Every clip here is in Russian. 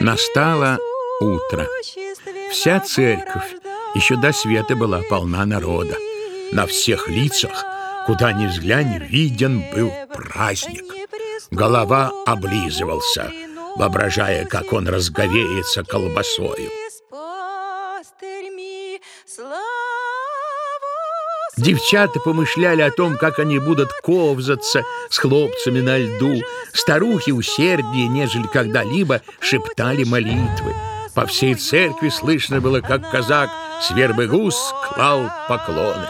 Настало утро. Вся церковь еще до света была полна народа. На всех лицах, куда ни взглянь, виден был праздник. Голова облизывался, воображая, как он разговеется колбасою. Девчата помышляли о том, как они будут ковзаться с хлопцами на льду. Старухи усерднее, нежели когда-либо, шептали молитвы. По всей церкви слышно было, как казак Свербыгус клал поклоны.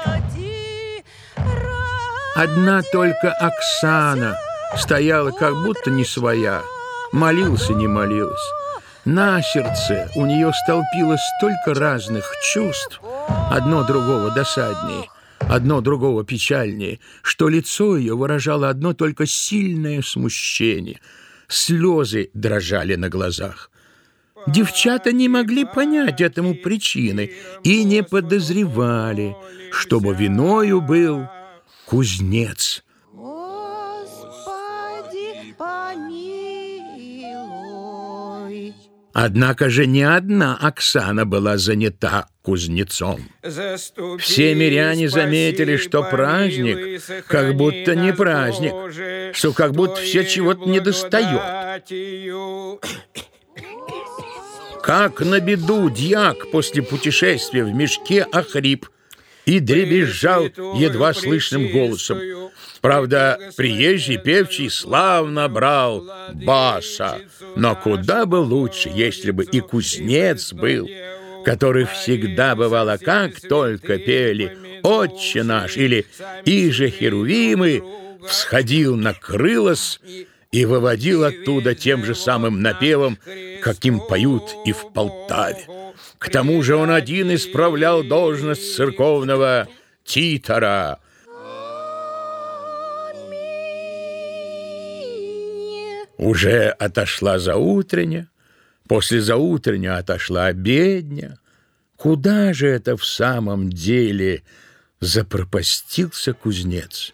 Одна только Оксана стояла как будто не своя. Молился, не молилась. На сердце у нее столпилось столько разных чувств, одно другого досаднее, одно другого печальнее, что лицо ее выражало одно только сильное смущение. Слезы дрожали на глазах. Девчата не могли понять этому причины и не подозревали, чтобы виною был кузнец. Однако же не одна Оксана была занята кузнецом. Все миряне заметили, что праздник как будто не праздник, что как будто все чего-то недостает. Как на беду дьяк после путешествия в мешке охрип и дребезжал едва слышным голосом. Правда, приезжий певчий славно брал баса, но куда бы лучше, если бы и кузнец был, который всегда бывало, как только пели «Отче наш» или «Иже Херувимы», всходил на крылос и выводил оттуда тем же самым напевом, каким поют и в Полтаве. К тому же он один исправлял должность церковного титора. Уже отошла заутрення, после заутрення отошла обедня. Куда же это в самом деле запропастился кузнец?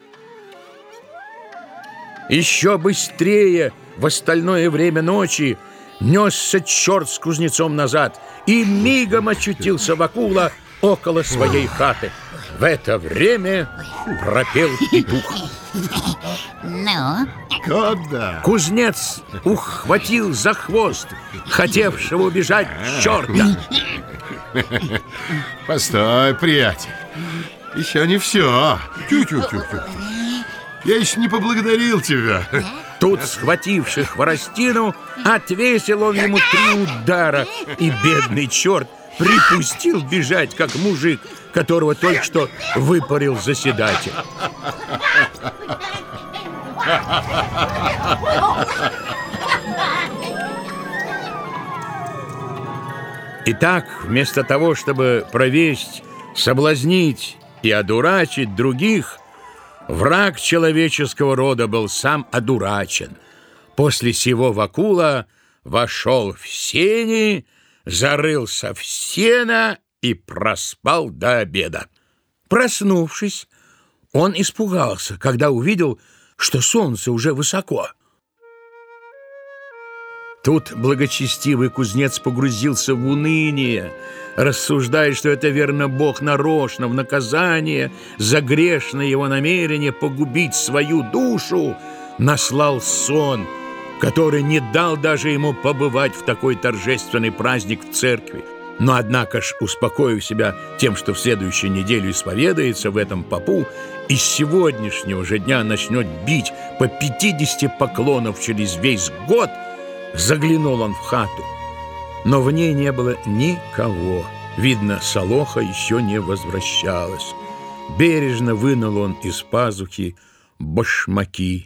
Еще быстрее в остальное время ночи несся черт с кузнецом назад и мигом очутился Вакула около своей хаты. В это время пропел петух. Ну? Куда? Кузнец ухватил за хвост хотевшего убежать черта. Постой, приятель. Еще не все. Тю-тю-тю-тю. Я еще не поблагодарил тебя. Тут, схвативший хворостину, отвесил он ему 3 удара, и бедный черт припустил бежать, как мужик, которого только что выпарил заседатель. Итак, вместо того, чтобы провесть, соблазнить и одурачить других, враг человеческого рода был сам одурачен. После сего Вакула вошел в сени, зарылся в сено и проспал до обеда. Проснувшись, он испугался, когда увидел, что солнце уже высоко. Тут благочестивый кузнец погрузился в уныние, рассуждая, что это, верно, Бог нарочно в наказание за грешное его намерение погубить свою душу наслал сон, который не дал даже ему побывать в такой торжественный праздник в церкви. Но, однако ж, успокоив себя тем, что в следующую неделю исповедается в этом попу, и с сегодняшнего же дня начнет бить по 50 поклонов через весь год, заглянул он в хату. Но в ней не было никого. Видно, Солоха еще не возвращалась. Бережно вынул он из пазухи башмаки.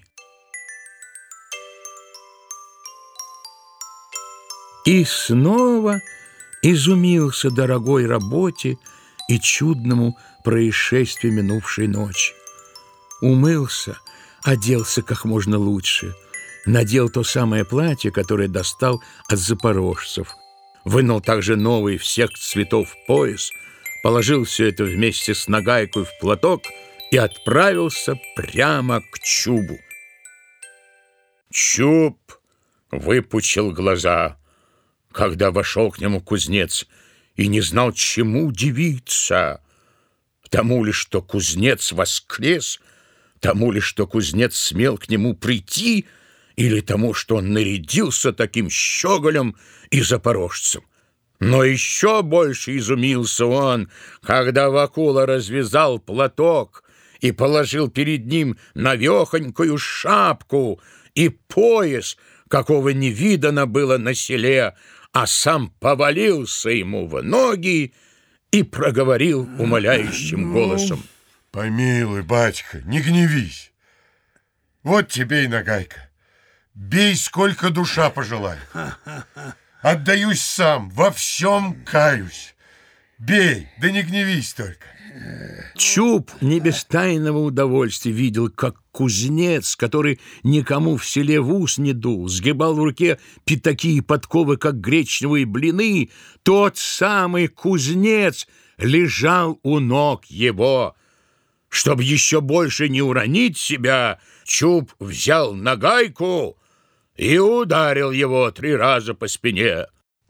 И снова изумился дорогой работе и чудному происшествию минувшей ночи. Умылся, оделся как можно лучше, надел то самое платье, которое достал от запорожцев, вынул также новый всех цветов пояс, положил все это вместе с нагайкой в платок и отправился прямо к Чубу. Чуб выпучил глаза. когда вошел к нему кузнец и не знал, чему удивиться. Тому ли, что кузнец воскрес, тому ли, что кузнец смел к нему прийти, или тому, что он нарядился таким щеголем и запорожцем. Но еще больше изумился он, когда Вакула развязал платок и положил перед ним навехонькую шапку и пояс, какого не видано было на селе, а сам повалился ему в ноги и проговорил умоляющим голосом: «Помилуй, батька, не гневись. Вот тебе и нагайка. Бей, сколько душа пожелает. Отдаюсь сам, во всем каюсь. Бей, да не гневись только». Чуб не без тайного удовольствия видел, как кузнец, который никому в селе в ус не дул, сгибал в руке пятаки и подковы, как гречневые блины. Тот самый кузнец лежал у ног его. Чтобы еще больше не уронить себя, Чуб взял нагайку и ударил его 3 раза по спине.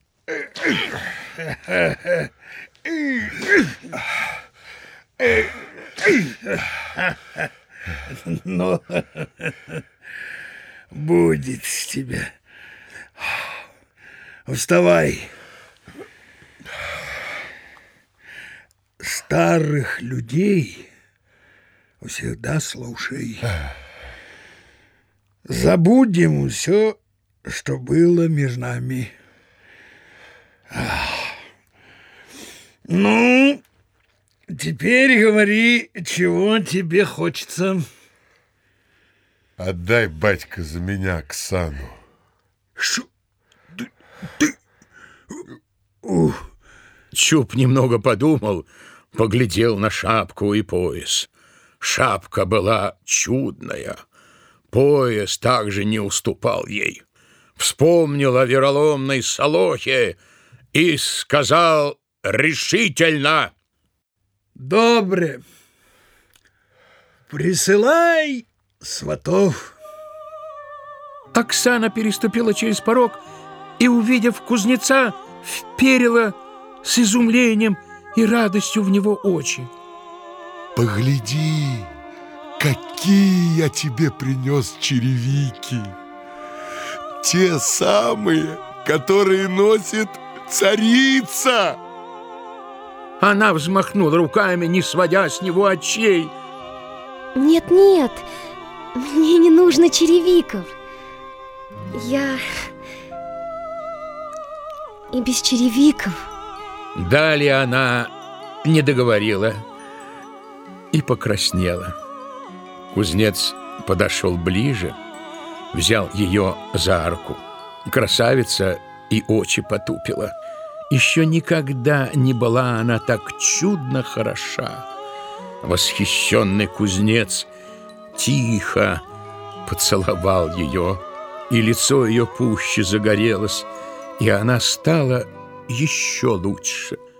Ну, будет с тебя. Вставай. Старых людей всегда слушай. Забудем все, что было между нами. Ну, теперь говори, чего тебе хочется. Отдай, батька, за меня Оксану. Шо? Чуб немного подумал, поглядел на шапку и пояс. Шапка была чудная, пояс также не уступал ей. Вспомнил о вероломной Солохе и сказал решительно: «Добре, присылай сватов». Оксана переступила через порог и, увидев кузнеца, вперила с изумлением и радостью в него очи. «Погляди, какие я тебе принес черевики! Те самые, которые носит царица!» Она взмахнула руками, не сводя с него очей. Нет, мне не нужно черевиков. Я и без черевиков. Далее она не договорила и покраснела. Кузнец подошел ближе, взял ее за руку. Красавица и очи потупила. Еще никогда не была она так чудно хороша. Восхищенный кузнец тихо поцеловал ее, и лицо ее пуще загорелось, и она стала еще лучше.